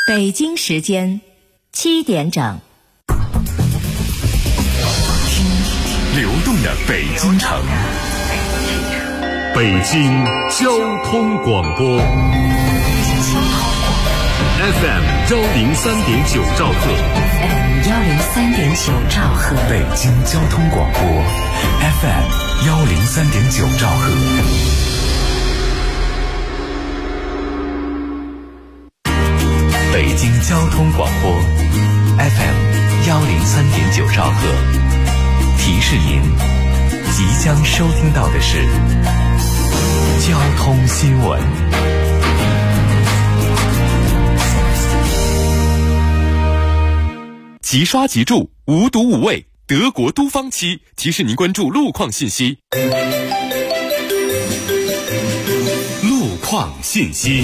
北京时间7点整。 流动的北京城，北京交通广播 FM 103.9兆赫 103.9兆赫， 北京交通广播 FM 103.9兆赫。北京交通广播 FM 103.9兆赫，提示您即将收听到的是交通新闻。即刷即注，无毒无味，德国都方漆提示您关注路况信息。路况信息。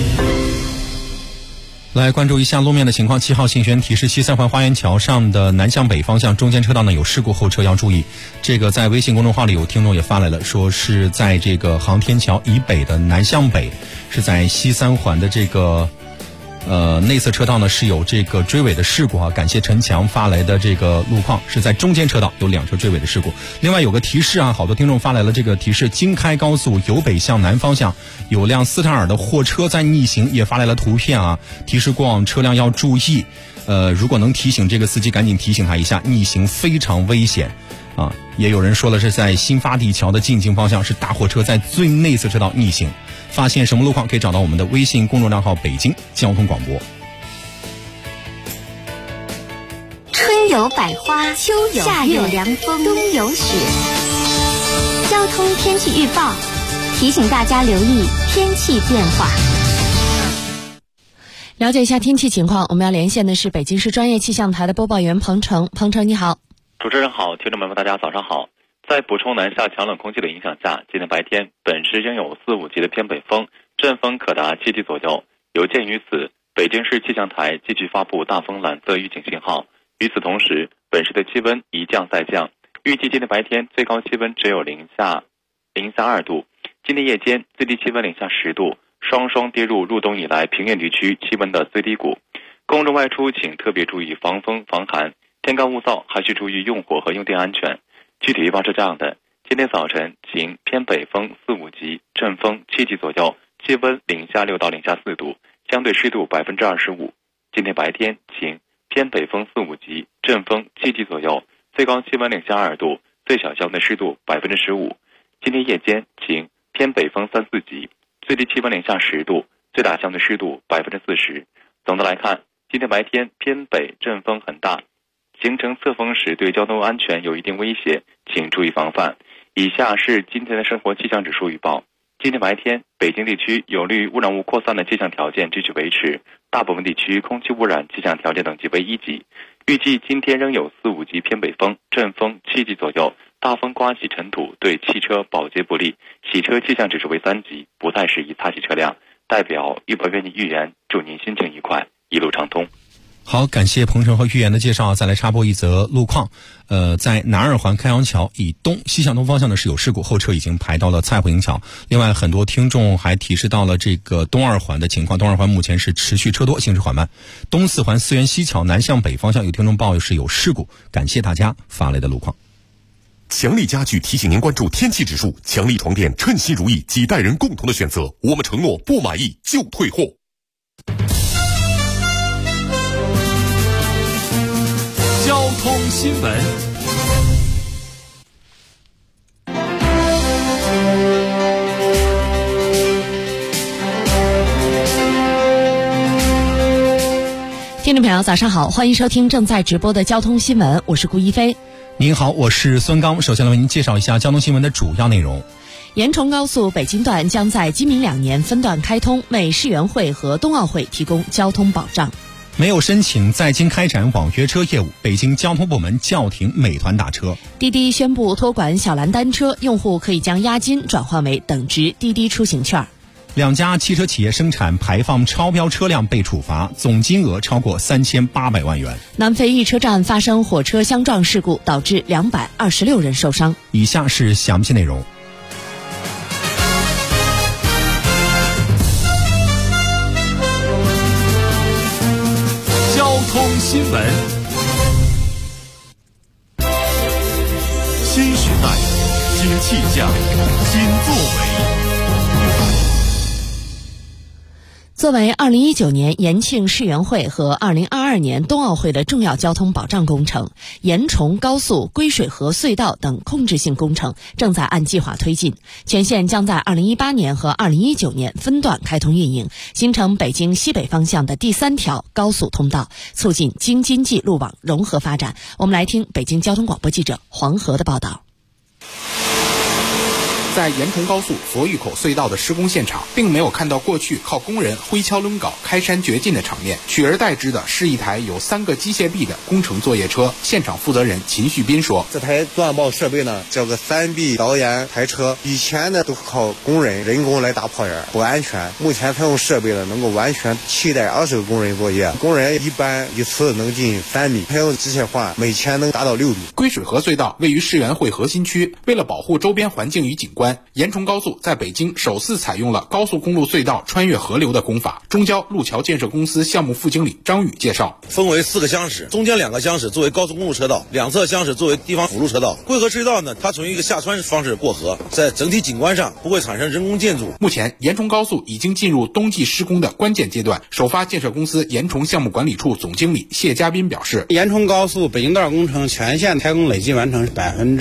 来关注一下路面的情况。7号信宣提示，西三环花园桥上的南向北方向中间车道呢有事故，后车要注意。这个在微信公众号里有听众也发来了，说是在这个航天桥以北的南向北，是在西三环的这个内侧车道呢是有这个追尾的事故啊。感谢陈强发来的这个路况，是在中间车道有2车追尾的事故。另外有个提示啊，好多听众发来了这个提示，京开高速由北向南方向有辆斯坦尔的货车在逆行，也发来了图片啊，提示过往车辆要注意。如果能提醒这个司机，赶紧提醒他一下，逆行非常危险啊。也有人说了，是在新发地桥的进京方向，是大货车在最内侧车道逆行。发现什么路况可以找到我们的微信公众账号北京交通广播。 春有百花，秋有夏有凉风，冬有雪。交通天气预报提醒大家留意天气变化。 了解一下天气情况，我们要连线的是北京市专业气象台的播报员彭程。彭程你好。 主持人好，听众朋友们大家早上好。在补充南下强冷空气的影响下，今天白天本市仍有4、5级的偏北风，阵风可达7级左右。有鉴于此，北京市气象台继续发布大风蓝色预警信号。与此同时，本市的气温一降再降，预计今天白天最高气温只有零下2度，今天夜间最低气温零下10度，双双跌入入冬以来平原地区气温的最低谷。公众外出请特别注意防风防寒，天干物燥，还需注意用火和用电安全。具体预报是这样的：今天早晨晴，偏北风4、5级，阵风7级左右，气温零下6到零下4度，相对湿度25%。今天白天晴，偏北风4、5级，阵风7级左右，最高气温零下2度，最小相对湿度15%。今天夜间晴，偏北风3、4级，最低气温零下10度，最大相对湿度40%。总的来看，今天白天偏北阵风很大，形成侧风时对交通安全有一定威胁，请注意防范。以下是今天的生活气象指数预报。今天白天，北京地区有利污染物扩散的气象条件继续维持，大部分地区空气污染气象条件等级为1级。预计今天仍有4、5级偏北风，阵风7级左右，大风刮洗尘土，对汽车保洁不利，洗车气象指数为3级，不太适宜擦洗车辆。代表预报员预言，祝您心情愉快，一路畅通。 好，感谢彭程和预言的介绍。再来插播一则路况。在南二环开阳桥以东西向东方向呢是有事故，后车已经排到了蔡慧营桥。另外，很多听众还提示到了这个东二环的情况，东二环目前是持续车多，行驶缓慢。东四环思源西桥南向北方向有听众报是有事故，感谢大家发来的路况。 强力家具提醒您关注天气指数，强力床垫称心如意，几代人共同的选择，我们承诺不满意就退货。交通新闻。 听众朋友早上好，欢迎收听正在直播的交通新闻，我是顾一飞。 您好，我是孙刚。首先来为您介绍一下交通新闻的主要内容。 延崇高速北京段将在今明2年分段开通，为世园会和冬奥会提供交通保障。 没有申请在京开展网约车业务，北京交通部门叫停美团打车。 滴滴宣布托管小蓝单车，用户可以将押金转换为等值滴滴出行券。 2家汽车企业生产排放超标车辆被处罚，总金额超过3800万元。 南非一车站发生火车相撞事故，导致226人受伤。 以下是详细内容。 通新闻，新时代，新气象，新作为。 作为2019年延庆世园会和2022年冬奥会的重要交通保障工程，延崇高速、归水河隧道等控制性工程正在按计划推进，全线将在2018年和2019年分段开通运营，形成北京西北方向的第3条高速通道，促进京津冀路网融合发展。我们来听北京交通广播记者黄河的报道。 在延崇高速佛峪口隧道的施工现场，并没有看到过去靠工人挥锹抡镐开山掘进的场面，取而代之的是一台有3个机械臂的工程作业车。现场负责人秦旭斌说：“ 这台钻刨设备呢，叫个3臂导演台车，以前呢都靠工人人工来打泡眼，不安全。目前采用设备呢，能够完全替代20个工人作业，工人一般一次能进3米，采用机械化，每天能达到6米。” 归水河隧道位于世园会核心区，为了保护周边环境与景观，延崇高速在北京首次采用了高速公路隧道穿越河流的工法。中交路桥建设公司项目副经理张宇介绍， 分为4个厢室，中间2个厢室作为高速公路车道，两侧厢室作为地方辅路车道。归河隧道呢，它从一个下穿方式过河，在整体景观上不会产生人工建筑。 目前延崇高速已经进入冬季施工的关键阶段。首发建设公司延崇项目管理处总经理谢家斌表示， 延崇高速北京段工程全线开工累计完成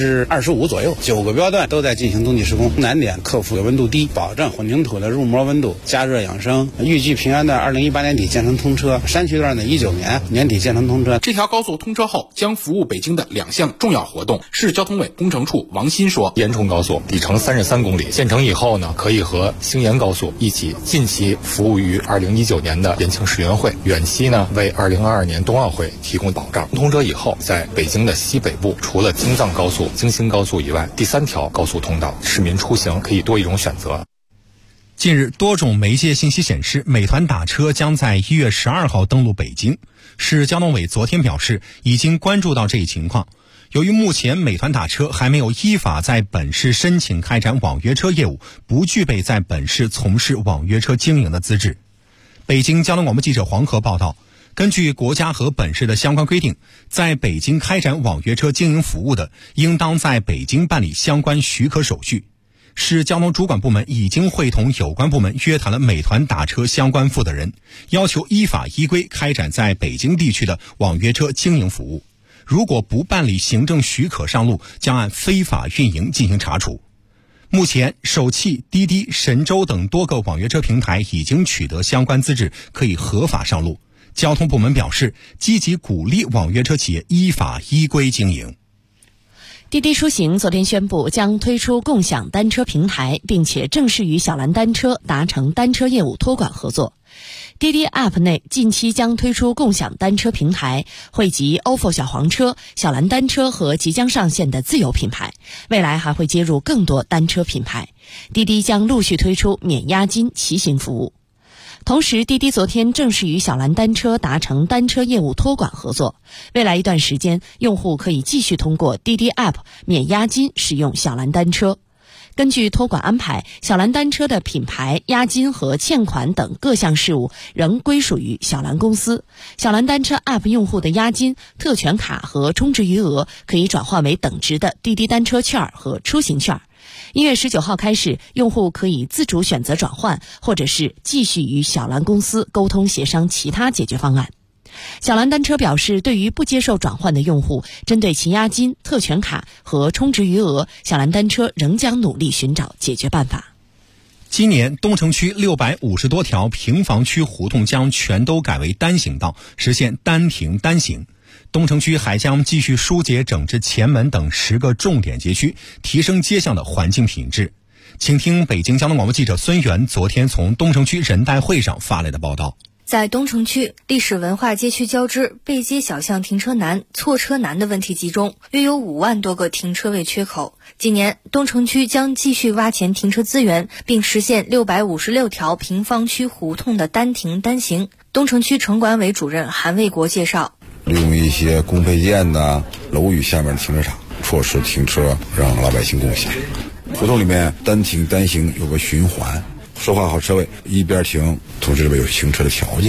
25%左右，9个标段都在进行冬季施工。难点克服温度低，保证混凝土的入模温度，加热养生。预计平原段2018年底建成通车，山区段的19年年底建成通车。 这条高速通车后将服务北京的2项重要活动。市交通委工程处王鑫说， 延崇高速里程33公里，建成以后呢，可以和兴延高速一起近期服务于2019年的延庆世园会，远期呢为2022年冬奥会提供保障。通车以后，在北京的西北部，除了京藏高速、京新高速以外，第3条高速通道，市民出行可以多一种选择。 近日，多种媒介信息显示，美团打车将在1月12号登陆北京。市交通委昨天表示，已经关注到这一情况。由于目前美团打车还没有依法在本市申请开展网约车业务，不具备在本市从事网约车经营的资质。北京交通广播记者黄河报道，根据国家和本市的相关规定，在北京开展网约车经营服务的，应当在北京办理相关许可手续。市交通主管部门已经会同有关部门约谈了美团打车相关负责人，要求依法依规开展在北京地区的网约车经营服务。如果不办理行政许可上路，将按非法运营进行查处。目前，首汽、滴滴、神州等多个网约车平台已经取得相关资质，可以合法上路。交通部门表示，积极鼓励网约车企业依法依规经营。 滴滴出行昨天宣布将推出共享单车平台，并且正式与小蓝单车达成单车业务托管合作。滴滴 App 内近期将推出共享单车平台，汇集 ofo 小黄车、小蓝单车和即将上线的自有品牌，未来还会接入更多单车品牌。滴滴将陆续推出免押金骑行服务。同时，滴滴昨天正式与小蓝单车达成单车业务托管合作，未来一段时间，用户可以继续通过滴滴 App 免押金使用小蓝单车。根据托管安排，小蓝单车的品牌、押金和欠款等各项事务仍归属于小蓝公司。小蓝单车 App 用户的押金、特权卡和充值余额可以转换为等值的滴滴单车券和出行券。1月19号开始，用户可以自主选择转换，或者是继续与小蓝公司沟通协商其他解决方案。小蓝单车表示，对于不接受转换的用户，针对其押金、特权卡和充值余额，小蓝单车仍将努力寻找解决办法。 今年东城区650多条平房区胡同将全都改为单行道，实现单停单行。东城区还将继续疏解整治前门等10个重点街区，提升街巷的环境品质。请听北京交通广播记者孙源昨天从东城区人代会上发来的报道。 在东城区历史文化街区交织、背街小巷停车难、错车难的问题集中，约有5万多个停车位缺口。今年东城区将继续挖潜停车资源，并实现656条平房区胡同的单停单行。东城区城管委主任韩卫国介绍， 利用一些公配件楼宇下面的停车场，措施停车让老百姓共享。胡同里面单停单行有个循环，设划好车位，一边停，同时这边有行车的条件。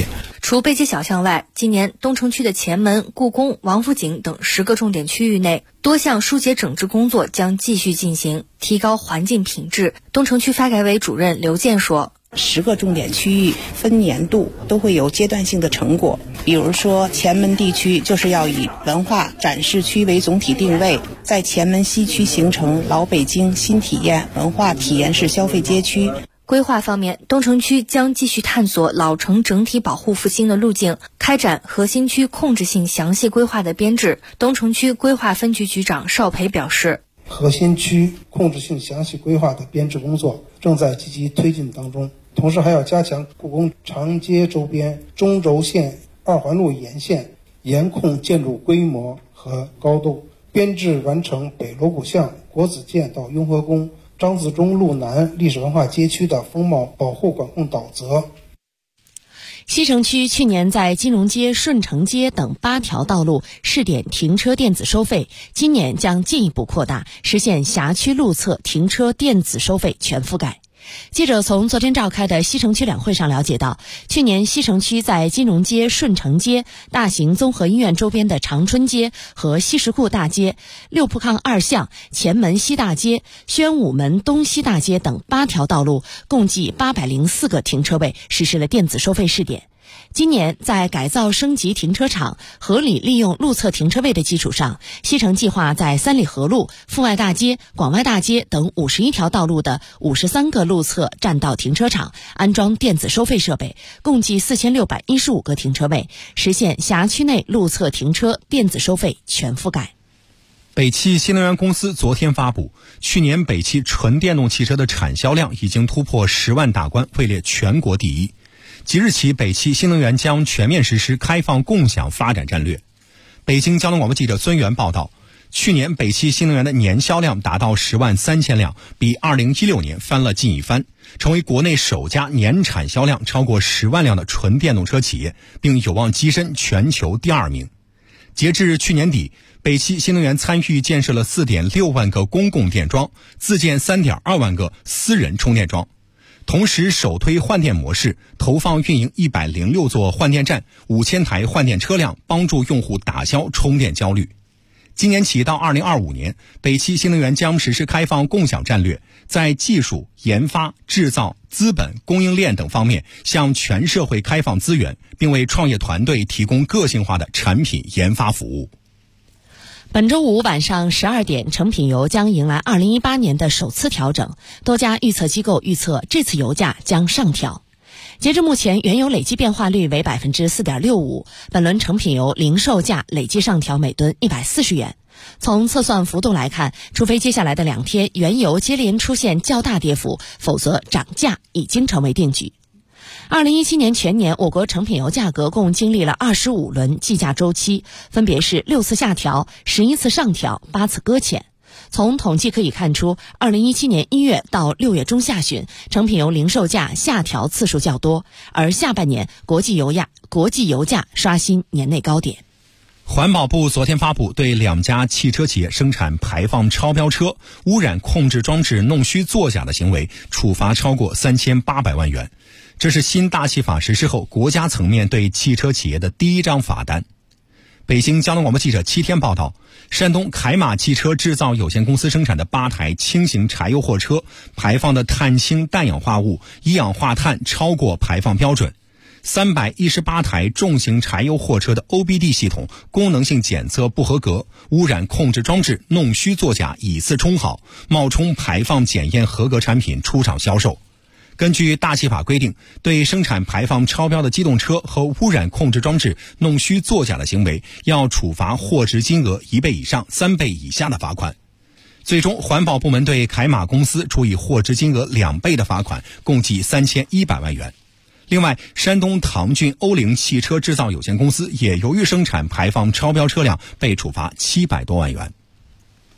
除背街小巷外，今年东城区的前门、故宫、王府井等10个重点区域内，多项疏解整治工作将继续进行，提高环境品质。东城区发改委主任刘健说 ，10个重点区域分年度都会有阶段性的成果，比如说前门地区就是要以文化展示区为总体定位，在前门西区形成老北京新体验文化体验式消费街区。 规划方面，东城区将继续探索老城整体保护复兴的路径，开展核心区控制性详细规划的编制。东城区规划分局局长邵培表示， 核心区控制性详细规划的编制工作正在积极推进当中，同时还要加强故宫长街周边中轴线2环路沿线严控建筑规模和高度，编制完成北锣鼓巷、国子监到雍和宫、张自忠路南历史文化街区的风貌保护管控导则。 西城区去年在金融街、顺城街等8条道路试点停车电子收费，今年将进一步扩大，实现辖区路侧停车电子收费全覆盖。记者从昨天召开的西城区两会上了解到，去年西城区在金融街、顺城街、大型综合医院周边的长春街和西什库大街、六铺炕2巷、前门西大街、宣武门东西大街等8条道路，共计804个停车位实施了电子收费试点。今年在改造升级停车场、合理利用路侧停车位的基础上，西城计划在三里河路、阜外大街、广外大街等51条道路的53个路侧占道停车场安装电子收费设备，共计4615个停车位，实现辖区内路侧停车电子收费全覆盖。 北汽新能源公司昨天发布，去年北汽纯电动汽车的产销量已经突破10万大关，位列全国第一。即日起，北汽新能源将全面实施开放共享发展战略。北京交通广播记者孙源报道，去年北汽新能源的年销量达到10万3000辆，比2016年翻了近1番，成为国内首家年产销量超过10万辆的纯电动车企业，并有望跻身全球第2名。截至去年底，北汽新能源参与建设了4.6万个公共电桩，自建3.2万个私人充电桩。同时首推换电模式，投放运营106座换电站、5000台换电车辆，帮助用户打消充电焦虑。今年起到2025年，北汽新能源将实施开放共享战略，在技术、研发、制造、资本、供应链等方面向全社会开放资源，并为创业团队提供个性化的产品研发服务。 本周五晚上12点，成品油将迎来2018年的首次调整，多家预测机构预测这次油价将上调。截至目前，原油累计变化率为 4.65%， 本轮成品油零售价累计上调每吨140元。从测算幅度来看，除非接下来的2天原油接连出现较大跌幅，否则涨价已经成为定局。2017年全年，我国成品油价格共经历了25轮计价周期，分别是6次下调、11次上调、8次搁浅。从统计可以看出，2017年1月到6月中下旬，成品油零售价下调次数较多，而下半年国际油价刷新年内高点。 环保部昨天发布对2家汽车企业生产排放超标车、污染控制装置弄虚作假的行为，处罚超过3800万元。这是新大气法实施后国家层面对汽车企业的第1张罚单。北京交通广播记者7天报道，山东凯马汽车制造有限公司生产的8台轻型柴油货车排放的碳氢氮氧化物、一氧化碳超过排放标准。318台重型柴油货车的 OBD 系统功能性检测不合格，污染控制装置弄虚作假，以次充好，冒充排放检验合格产品出厂销售。根据大气法规定，对生产排放超标的机动车和污染控制装置弄虚作假的行为，要处罚货值金额1倍以上3倍以下的罚款。最终，环保部门对凯马公司处以货值金额2倍的罚款，共计3100万元。另外，山东唐骏欧凌汽车制造有限公司也由于生产排放超标车辆被处罚700多万元。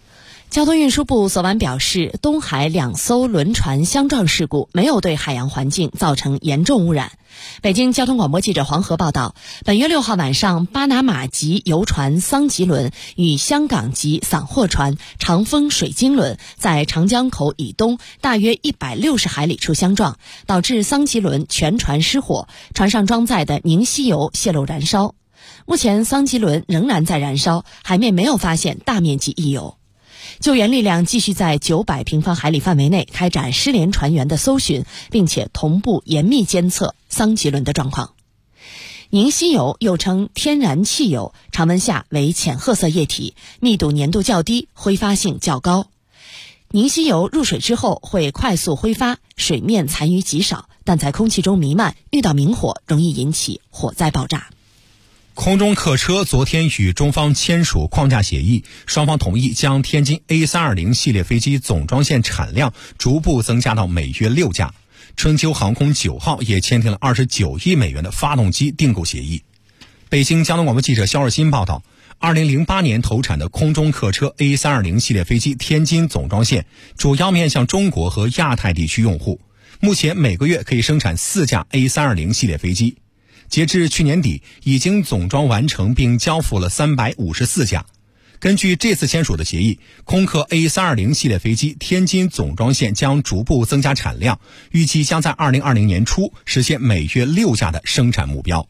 交通运输部昨晚表示，东海2艘轮船相撞事故没有对海洋环境造成严重污染。北京交通广播记者黄河报道，本月6号晚上，巴拿马籍游船桑吉轮与香港籍散货船长风水晶轮在长江口以东大约160海里处相撞，导致桑吉轮全船失火，船上装载的宁烯油泄漏燃烧。目前桑吉轮仍然在燃烧，海面没有发现大面积溢油。救援力量继续在900平方海里范围内开展失联船员的搜寻，并且同步严密监测桑吉轮的状况。宁烯油又称天然汽油，常温下为浅褐色液体，密度粘度较低，挥发性较高。宁烯油入水之后会快速挥发，水面残余极少，但在空气中弥漫，遇到明火容易引起火灾爆炸。 空中客车昨天与中方签署框架协议，双方同意将天津 A320 系列飞机总装线产量逐步增加到每月6架。春秋航空9号也签订了29亿美元的发动机订购协议。北京交通广播记者肖尔新报道，2008年投产的空中客车 A320 系列飞机天津总装线主要面向中国和亚太地区用户，目前每个月可以生产4架 A320 系列飞机。截至去年底，已经总装完成并交付了354架。根据这次签署的协议，空客 A320 系列飞机天津总装线将逐步增加产量，预计将在2020年初实现每月6架的生产目标。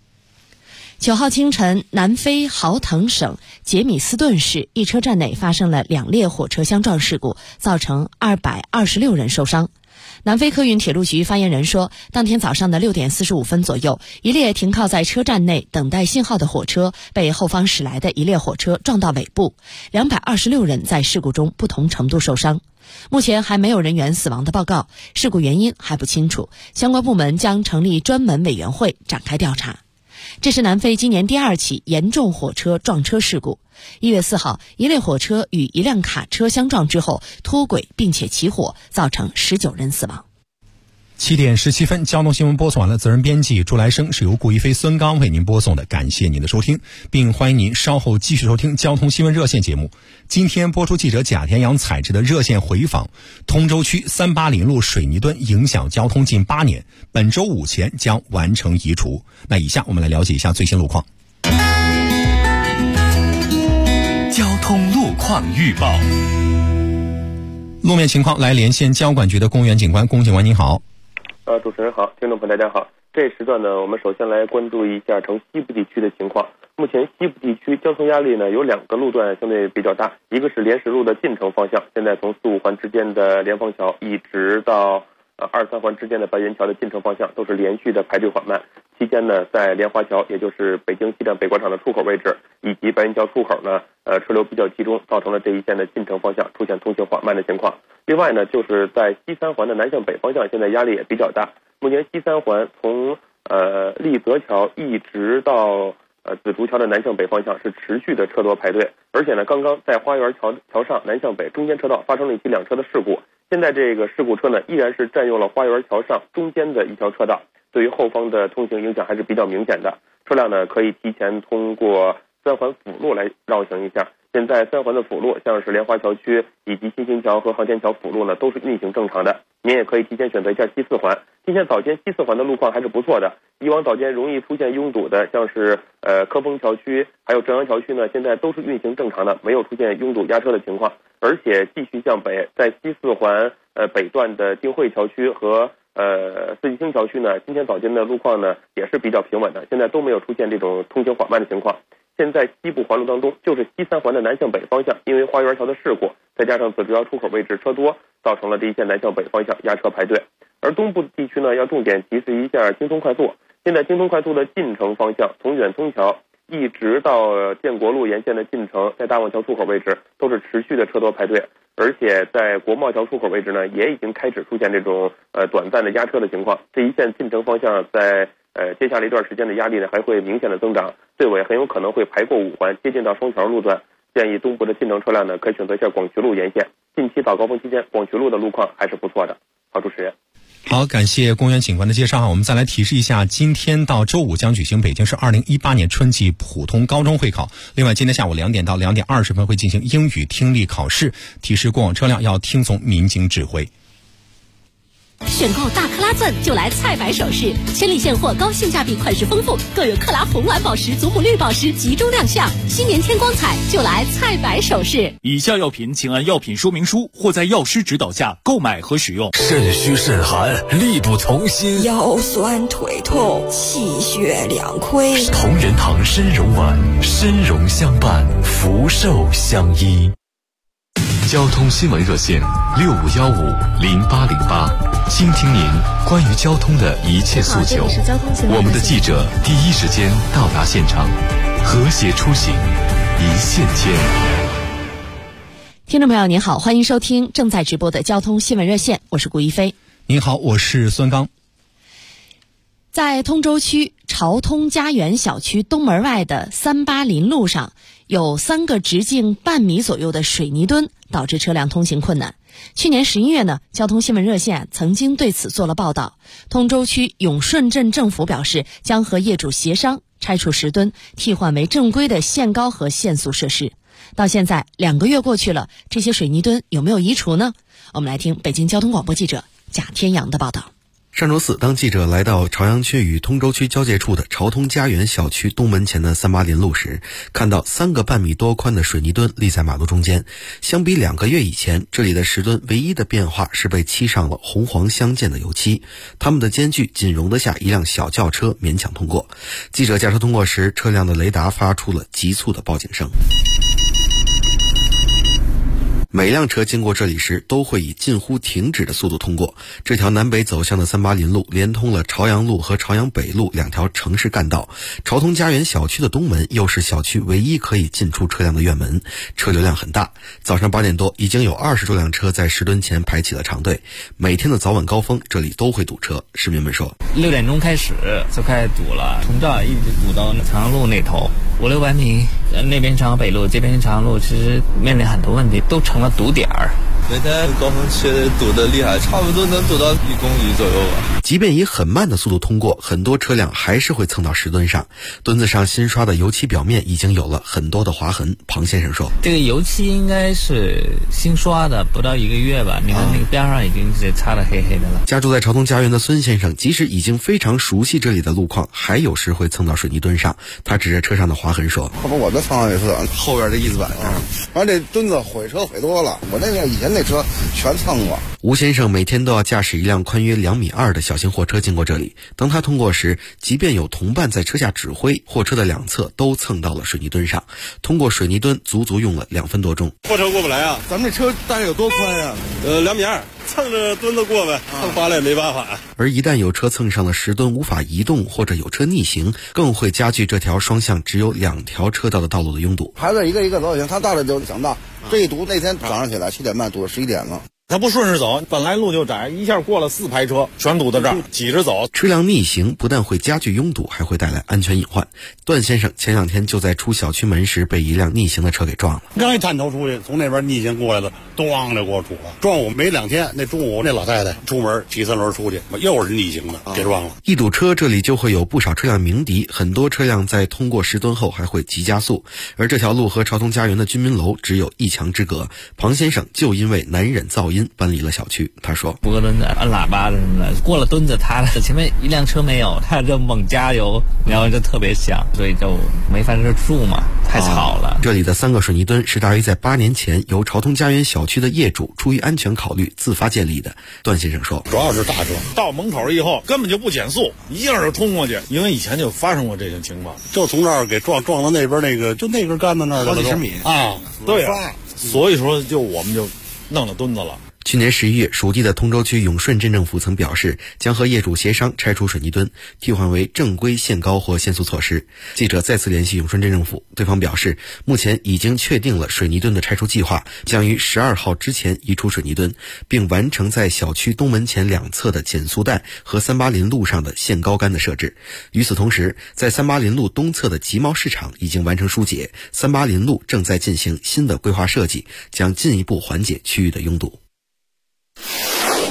9号清晨，南非豪腾省杰米斯顿市一车站内发生了2列火车相撞事故，造成226人受伤。南非客运铁路局发言人说，当天早上的6点45分左右，一列停靠在车站内等待信号的火车被后方驶来的一列火车撞到尾部，226人在事故中不同程度受伤。目前还没有人员死亡的报告，事故原因还不清楚，相关部门将成立专门委员会展开调查。这是南非今年第2起严重火车撞车事故。1月4号，一列火车与一辆卡车相撞之后脱轨并且起火，造成19人死亡。 7点17分，交通新闻播送完了，责任编辑朱来生，是由顾一飞、孙刚为您播送的，感谢您的收听，并欢迎您稍后继续收听交通新闻热线节目。今天播出记者贾田阳采制的热线回访，通州区380路水泥墩影响交通近8年，本周5前将完成移除。那以下我们来了解一下最新路况。 交通路况预报， 路面情况来连线交管局的公园警官，龚警官您好。 主持人好，听众朋友大家好。这时段呢，我们首先来关注一下城西部地区的情况。目前西部地区交通压力呢有2个路段相对比较大，一个是莲石路的进城方向，现在从4、5环之间的莲芳桥一直到2、3环之间的白云桥的进城方向都是连续的排队缓慢。期间呢，在莲花桥，也就是北京西站北广场的出口位置，以及白云桥出口呢，车流比较集中，造成了这一线的进城方向出现通行缓慢的情况。另外呢，就是在西3环的南向北方向，现在压力也比较大。目前西3环从立泽桥一直到紫竹桥的南向北方向是持续的车多排队，而且呢，刚刚在花园桥上南向北中间车道发生了一起2车的事故。现在这个事故车呢，依然是占用了花园桥上中间的一条车道，对于后方的通行影响还是比较明显的。车辆呢可以提前通过3环辅路来绕行一下。现在3环的辅路，像是莲花桥区以及新兴桥和航天桥辅路呢，都是运行正常的。您也可以提前选择一下西4环。今天早间西4环的路况还是不错的，以往早间容易出现拥堵的，像是科丰桥区还有正阳桥区呢，现在都是运行正常的，没有出现拥堵压车的情况。而且继续向北，在西4环北段的定慧桥区和四季青桥区呢，今天早间的路况呢也是比较平稳的，现在都没有出现这种通行缓慢的情况。现在西部环路当中，就是西3环的南向北方向，因为花园桥的事故，再加上紫竹桥出口位置车多，造成了这一线南向北方向压车排队。而东部地区呢，要重点提示一下京通快速。现在京通快速的进城方向，从远通桥一直到建国路沿线的进城，在大望桥出口位置都是持续的车多排队，而且在国贸桥出口位置呢，也已经开始出现这种短暂的压车的情况。这一线进城方向在接下来一段时间的压力呢还会明显的增长，最尾很有可能会排过5环，接近到双桥路段。建议东部的进城车辆呢可以选择一下广渠路沿线。近期早高峰期间，广渠路的路况还是不错的。好，主持人。 好，感谢公园警官的介绍。我们再来提示一下，今天到周五将举行北京市2018年春季普通高中会考。另外，今天下午2点到2点20分会进行英语听力考试。提示过往车辆要听从民警指挥。 选购大克拉钻就来菜百首饰，千里现货，高性价比，款式丰富，更有克拉红蓝宝石、祖母绿宝石集中亮相。新年添光彩，就来菜百首饰。 以下药品请按药品说明书或在药师指导下购买和使用。 肾虚肾寒，力不从心， 腰酸腿痛，气血两亏。 同仁堂参茸丸，参茸相伴，福寿相依。 交通新闻热线65150808，倾听您关于交通的一切诉求。我们的记者第一时间到达现场，和谐出行，一线牵。 听众朋友您好，欢迎收听正在直播的交通新闻热线，我是顾一飞。 您好，我是孙刚。 在通州区朝通家园小区东门外的380路上，有3个直径半米左右的水泥墩，导致车辆通行困难。去年11月呢，交通新闻热线曾经对此做了报道。通州区永顺镇政府表示，将和业主协商拆除石墩，替换为正规的限高和限速设施。到现在2个月过去了，这些水泥墩有没有移除呢？我们来听北京交通广播记者贾天阳的报道。 上周四，当记者来到朝阳区与通州区交界处的朝通家园小区东门前的380路时，看到3个半米多宽的水泥墩立在马路中间。相比2个月以前，这里的石墩唯一的变化是被漆上了红黄相间的油漆，它们的间距仅容得下一辆小轿车勉强通过。记者驾车通过时，车辆的雷达发出了急促的报警声。每辆车经过这里时都会以近乎停止的速度通过。这条南北走向的380路连通了朝阳路和朝阳北路2条城市干道。朝通家园小区的东门又是小区唯一可以进出车辆的院门，车流量很大。早上8点多，已经有20多辆车在石墩前排起了长队。每天的早晚高峰，这里都会堵车。市民们说 ，6点钟开始就开始堵了，从这儿一直堵到朝阳路那头，500-600米，那边朝阳北路，这边朝阳路，其实面临很多问题，都成了堵点儿。 每天高峰期堵得厉害，差不多能堵到1公里左右吧。 即便以很慢的速度通过，很多车辆还是会蹭到石墩上。墩子上新刷的油漆表面已经有了很多的划痕。庞先生说， 这个油漆应该是新刷的，不到1个月吧，你看那个边上已经是擦得黑黑的了。 家住在朝通家园的孙先生，即使已经非常熟悉这里的路况，还有时会蹭到水泥墩上。他指着车上的划痕说， 要不我这蹭上一次，后边这翼子板上，完这墩子毁车毁多了，我那个以前那车全蹭过。 吴先生每天都要驾驶一辆宽约2.2米的小型货车经过这里，当他通过时，即便有同伴在车下指挥，货车的2侧都蹭到了水泥墩上。通过水泥墩足足用了2分多钟。 货车过不来啊， 咱们这车大概有多宽啊 ？2.2米，蹭着墩子过呗，蹭花了也没办法。 而一旦有车蹭上了石墩无法移动，或者有车逆行，更会加剧这条双向只有2条车道的道路的拥堵。 孩子一个一个走也行，他大了就长大。这一堵那天早上起来7点半堵到11点了。 他不顺势走，本来路就窄，一下过了4排车，全堵到这儿，挤着走。 车辆逆行不但会加剧拥堵，还会带来安全隐患。段先生前2天就在出小区门时被一辆逆行的车给撞了。 刚一探头出去，从那边逆行过来的，咣就给我杵了。撞我没2天，那中午那老太太出门骑3轮出去，又是逆行的，给撞了。 一堵车，这里就会有不少车辆鸣笛，很多车辆在通过石墩后还会急加速。而这条路和朝通家园的居民楼只有1墙之隔。庞先生就因为难忍噪音搬离了小区。他说， 不过墩子按喇叭的什么的，过了墩子他前面一辆车没有，他就猛加油，然后就特别响，所以就没法这住嘛，太吵了。 这里的3个水泥墩是大约在8年前由朝通家园小区的业主出于安全考虑自发建立的。段先生说， 主要是大车到门口以后根本就不减速，一下就冲过去，因为以前就发生过这种情况， 就从这儿给撞到那边那个就那根杆子那儿好几十米啊，对啊，所以说就我们就弄了墩子了。 去年11月，属地的通州区永顺镇政府曾表示，将和业主协商拆除水泥墩，替换为正规限高或限速措施。记者再次联系永顺镇政府，对方表示，目前已经确定了水泥墩的拆除计划，将于12号之前移除水泥墩，并完成在小区东门前2侧的减速带和380路上的限高杆的设置。与此同时，在380路东侧的集贸市场已经完成疏解，380路正在进行新的规划设计，将进一步缓解区域的拥堵。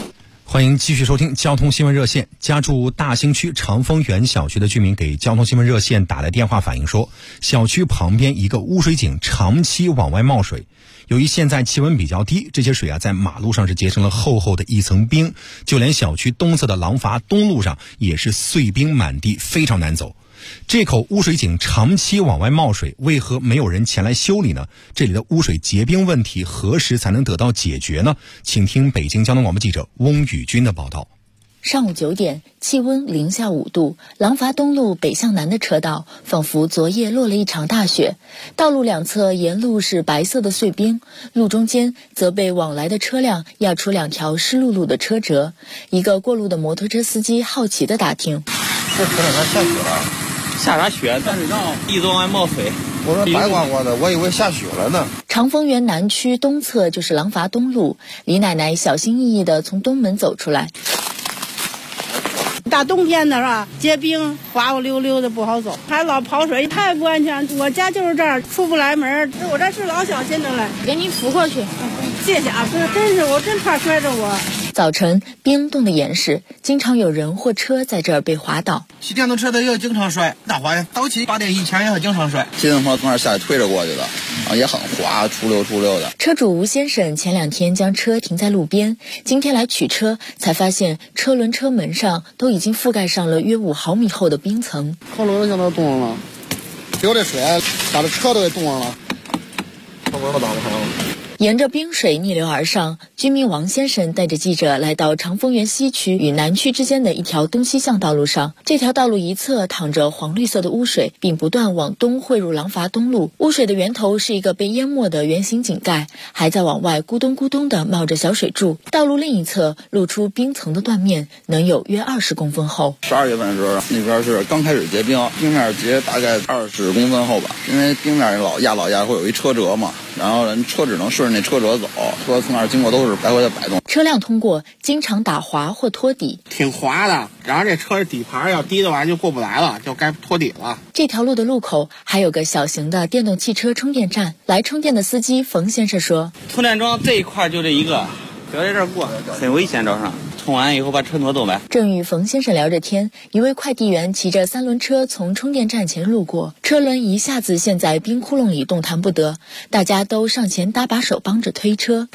欢迎继续收听交通新闻热线。家住大兴区长丰园小区的居民给交通新闻热线打来电话反映说，小区旁边一个污水井长期往外冒水，由于现在气温比较低，这些水在马路上是结成了厚厚的一层冰，就连小区东侧的廊坊东路上也是碎冰满地，非常难走。这口污水井长期往外冒水，为何没有人前来修理呢？这里的污水结冰问题何时才能得到解决呢？请听北京交通广播记者翁宇军的报道。 上午9点，气温零下5度，廊坊东路北向南的车道仿佛昨夜落了一场大雪，道路两侧沿路是白色的碎冰，路中间则被往来的车辆压出2条湿漉漉的车辙。一个过路的摩托车司机好奇地打听： 这可能下雪了。 下啥雪？但是让一直往外冒水。 我说白光光的，我以为下雪了呢。 长丰园南区东侧就是廊坊东路，李奶奶小心翼翼地从东门走出来。 大冬天的是吧？结冰，滑滑溜溜的不好走，还老跑水，太不安全。我家就是这儿，出不来门，我这是老小心的了。给你扶过去，谢谢啊！我真怕摔着我。 早晨冰冻的严实，经常有人或车在这儿被滑倒。 骑电动车的也经常摔，大滑呀，早起8点以前也很经常摔。骑自行车从那儿下来推着过去的，也很滑，出溜的。 车主吴先生前2天将车停在路边，今天来取车，才发现车轮车门上都已经覆盖上了约5毫米厚的冰层。 后轮现在冻上了，流的水把这车都给冻上了，后门都打不上了。 沿着冰水逆流而上，居民王先生带着记者来到长丰园西区与南区之间的一条东西向道路上。这条道路一侧淌着黄绿色的污水，并不断往东汇入廊坊东路。污水的源头是一个被淹没的圆形井盖，还在往外咕咚咕咚地冒着小水柱。道路另一侧露出冰层的断面，能有约20公分厚。 12月份的时候，那边是刚开始结冰，冰面结大概20公分厚吧，因为冰面老压会有一车辙嘛，然后人车只能顺着那车辙走，车从那儿经过都是来回的摆动。 车辆通过经常打滑或拖底， 挺滑的，然后这车底盘要低的话就过不来了，就该拖底了。 这条路的路口还有个小型的电动汽车充电站，来充电的司机冯先生说， 充电桩这一块就这一个，不要在这儿过，很危险，早上充完以后把车挪走呗。 正与冯先生聊着天，一位快递员骑着3轮车从充电站前路过，车轮一下子陷在冰窟窿里动弹不得，大家都上前搭把手帮着推车。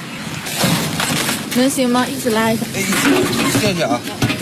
能行吗？一起拉一下。 谢谢啊。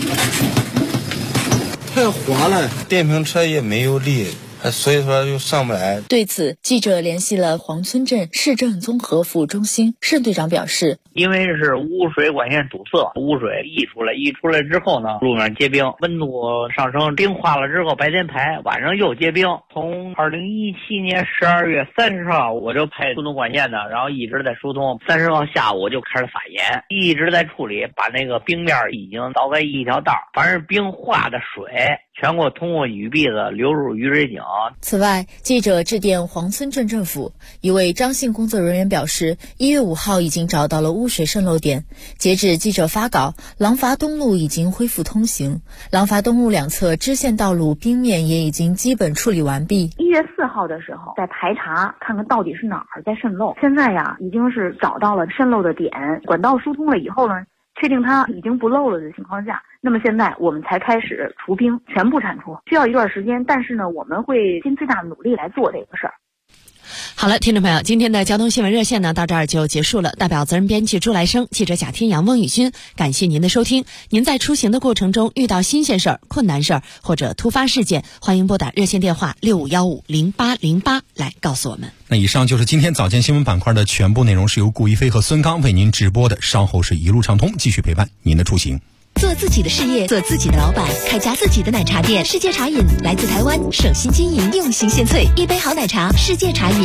太滑了，电瓶车也没有力，所以说就上不来。 对此，记者联系了黄村镇市政综合服务中心，盛队长表示， 因为是污水管线堵塞，污水溢出来之后呢，路面结冰，温度上升，冰化了之后白天排，晚上又结冰。从2017年12月30号我就排疏通管线的，然后一直在疏通，30号下午就开始撒盐，一直在处理，把那个冰面已经凿开一条道，凡是冰化的水全给我通过雨篦子流入雨水井。 此外，记者致电黄村镇政府，一位张姓工作人员表示，1月5号已经找到了污水渗漏点。截至记者发稿，廊坊东路已经恢复通行，廊坊东路2侧支线道路冰面也已经基本处理完毕。 1月4号的时候在排查，看看到底是哪儿在渗漏。现在呀，已经是找到了渗漏的点，管道疏通了以后呢，确定它已经不漏了的情况下，那么现在我们才开始除冰，全部铲除，需要一段时间，但是呢，我们会尽最大的努力来做这个事儿。 好了，听众朋友，今天的交通新闻热线呢到这儿就结束了。代表责任编辑朱来生、记者贾天阳、翁宇军，感谢您的收听。您在出行的过程中遇到新鲜事儿、困难事儿或者突发事件，欢迎拨打热线电话65150808来告诉我们。 那以上就是今天早间新闻板块的全部内容，是由顾一飞和孙刚为您直播的。稍后是一路畅通，继续陪伴您的出行。 做自己的事业，做自己的老板，开家自己的奶茶店。世界茶饮来自台湾，手心经营，用心献萃，一杯好奶茶，世界茶饮。